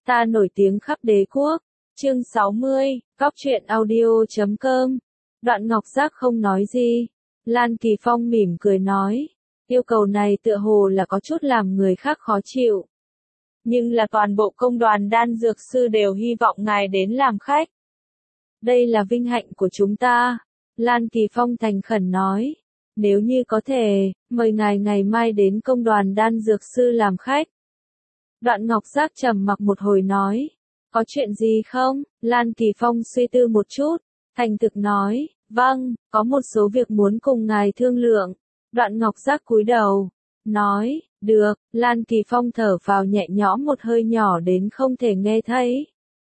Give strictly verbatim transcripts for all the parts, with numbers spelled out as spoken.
Ta nổi tiếng khắp đế quốc. Chương sáu mươi, Cóc truyện audio chấm com. Đoạn Ngọc Giác không nói gì. Lan Kỳ Phong mỉm cười nói. Yêu cầu này tựa hồ là có chút làm người khác khó chịu. Nhưng là toàn bộ công đoàn đan dược sư đều hy vọng ngài đến làm khách. Đây là vinh hạnh của chúng ta. Lan Kỳ Phong thành khẩn nói. Nếu như có thể, mời ngài ngày mai đến công đoàn đan dược sư làm khách. Đoạn Ngọc Giác trầm mặc một hồi nói. Có chuyện gì không? Lan Kỳ Phong suy tư một chút, thành thực nói. Vâng, có một số việc muốn cùng ngài thương lượng. Đoạn Ngọc Giác cúi đầu, nói. Được. Lan Kỳ Phong thở vào nhẹ nhõm một hơi nhỏ đến không thể nghe thấy.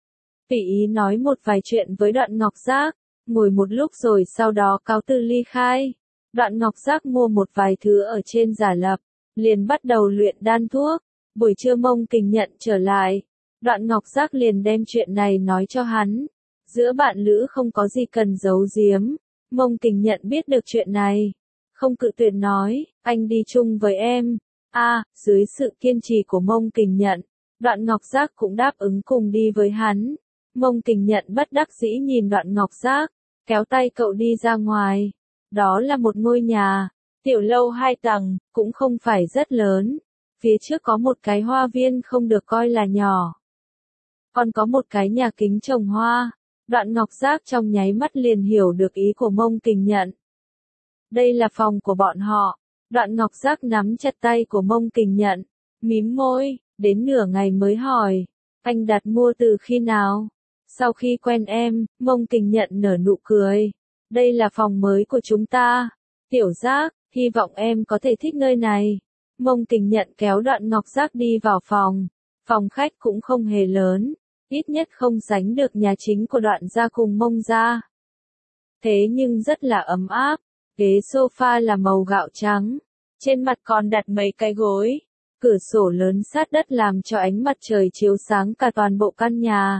Tùy ý nói một vài chuyện với Đoạn Ngọc Giác, ngồi một lúc rồi sau đó cáo từ ly khai. Đoạn Ngọc Giác mua một vài thứ ở trên giả lập, liền bắt đầu luyện đan thuốc. Buổi trưa Mông Kình Nhận trở lại, Đoạn Ngọc Giác liền đem chuyện này nói cho hắn. Giữa bạn lữ không có gì cần giấu giếm. Mông Kình Nhận biết được chuyện này, không cự tuyệt nói, anh đi chung với em. A, à, dưới sự kiên trì của Mông Kình Nhận, Đoạn Ngọc Giác cũng đáp ứng cùng đi với hắn. Mông Kình Nhận bất đắc dĩ nhìn Đoạn Ngọc Giác, kéo tay cậu đi ra ngoài. Đó là một ngôi nhà, tiểu lâu hai tầng, cũng không phải rất lớn. Phía trước có một cái hoa viên không được coi là nhỏ. Còn có một cái nhà kính trồng hoa. Đoạn Ngọc Giác trong nháy mắt liền hiểu được ý của Mông Kình Nhận. Đây là phòng của bọn họ. Đoạn Ngọc Giác nắm chặt tay của Mông Kình Nhận, mím môi, đến nửa ngày mới hỏi. Anh đặt mua từ khi nào? Sau khi quen em, Mông Kình Nhận nở nụ cười. Đây là phòng mới của chúng ta. Tiểu Giác, hy vọng em có thể thích nơi này. Mông Kình Nhận kéo Đoạn Ngọc Giác đi vào phòng. Phòng khách cũng không hề lớn, ít nhất không sánh được nhà chính của Đoạn gia cùng Mông gia. Thế nhưng rất là ấm áp. Ghế sofa là màu gạo trắng, trên mặt còn đặt mấy cái gối. Cửa sổ lớn sát đất làm cho ánh mặt trời chiếu sáng cả toàn bộ căn nhà.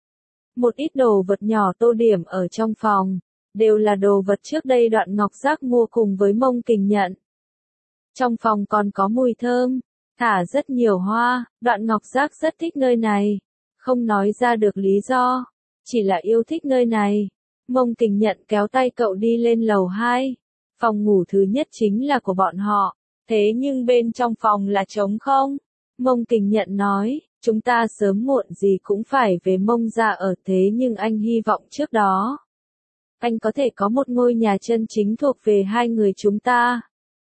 Một ít đồ vật nhỏ tô điểm ở trong phòng, đều là đồ vật trước đây Đoạn Ngọc Giác mua cùng với Mông Kình Nhận. Trong phòng còn có mùi thơm, thả rất nhiều hoa. Đoạn Ngọc Giác rất thích nơi này, không nói ra được lý do, chỉ là yêu thích nơi này. Mông Kình Nhận kéo tay cậu đi lên lầu hai. Phòng ngủ thứ nhất chính là của bọn họ, thế nhưng bên trong phòng là trống không. Mông Kình Nhận nói, chúng ta sớm muộn gì cũng phải về Mông gia ở, thế nhưng anh hy vọng trước đó anh có thể có một ngôi nhà chân chính thuộc về hai người chúng ta.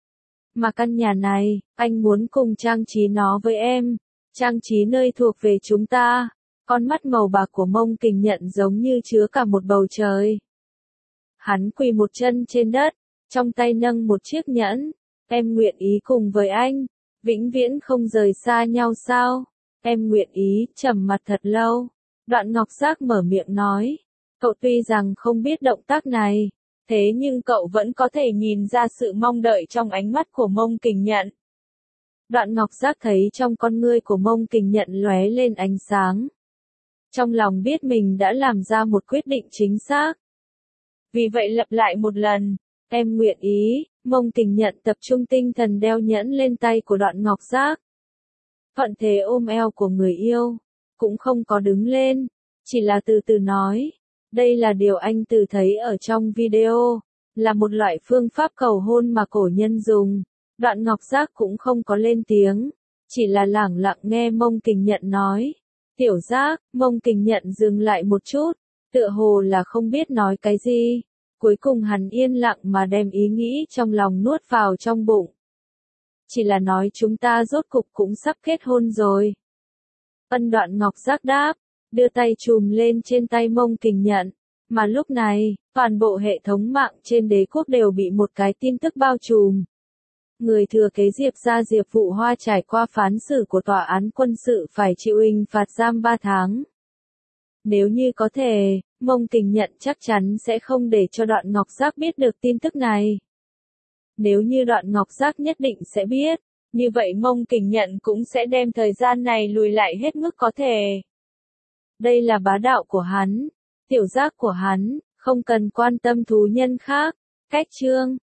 Mà căn nhà này, anh muốn cùng trang trí nó với em, trang trí nơi thuộc về chúng ta. Con mắt màu bạc của Mông Kình Nhận giống như chứa cả một bầu trời. Hắn quỳ một chân trên đất, trong tay nâng một chiếc nhẫn. Em nguyện ý cùng với anh, vĩnh viễn không rời xa nhau sao? Em nguyện ý. Trầm mặt thật lâu, Đoạn Ngọc Giác mở miệng nói. Cậu tuy rằng không biết động tác này, thế nhưng cậu vẫn có thể nhìn ra sự mong đợi trong ánh mắt của Mông Kình Nhận. Đoạn Ngọc Giác thấy trong con ngươi của Mông Kình Nhận lóe lên ánh sáng. Trong lòng biết mình đã làm ra một quyết định chính xác. Vì vậy lặp lại một lần, em nguyện ý. Mông Kình Nhận tập trung tinh thần đeo nhẫn lên tay của Đoạn Ngọc Giác. Thuận thế ôm eo của người yêu, cũng không có đứng lên, chỉ là từ từ nói. Đây là điều anh từ thấy ở trong video, là một loại phương pháp cầu hôn mà cổ nhân dùng. Đoạn Ngọc Giác cũng không có lên tiếng, chỉ là lẳng lặng nghe Mông Kình Nhận nói. Tiểu Giác. Mông Kình Nhận dừng lại một chút, tựa hồ là không biết nói cái gì. Cuối cùng hắn yên lặng mà đem ý nghĩ trong lòng nuốt vào trong bụng. Chỉ là nói chúng ta rốt cục cũng sắp kết hôn rồi. Ân. Đoạn Ngọc Giác đáp, đưa tay chùm lên trên tay Mông Kình Nhận. Mà lúc này, toàn bộ hệ thống mạng trên đế quốc đều bị một cái tin tức bao trùm. Người thừa kế Diệp gia Diệp Vụ Hoa trải qua phán xử của tòa án quân sự phải chịu hình phạt giam ba tháng. Nếu như có thể, Mông Kình Nhận chắc chắn sẽ không để cho Đoạn Ngọc Giác biết được tin tức này. Nếu như Đoạn Ngọc Giác nhất định sẽ biết, như vậy Mông Kình Nhận cũng sẽ đem thời gian này lùi lại hết mức có thể. Đây là bá đạo của hắn, tiểu giác của hắn, không cần quan tâm thú nhân khác. Cách chương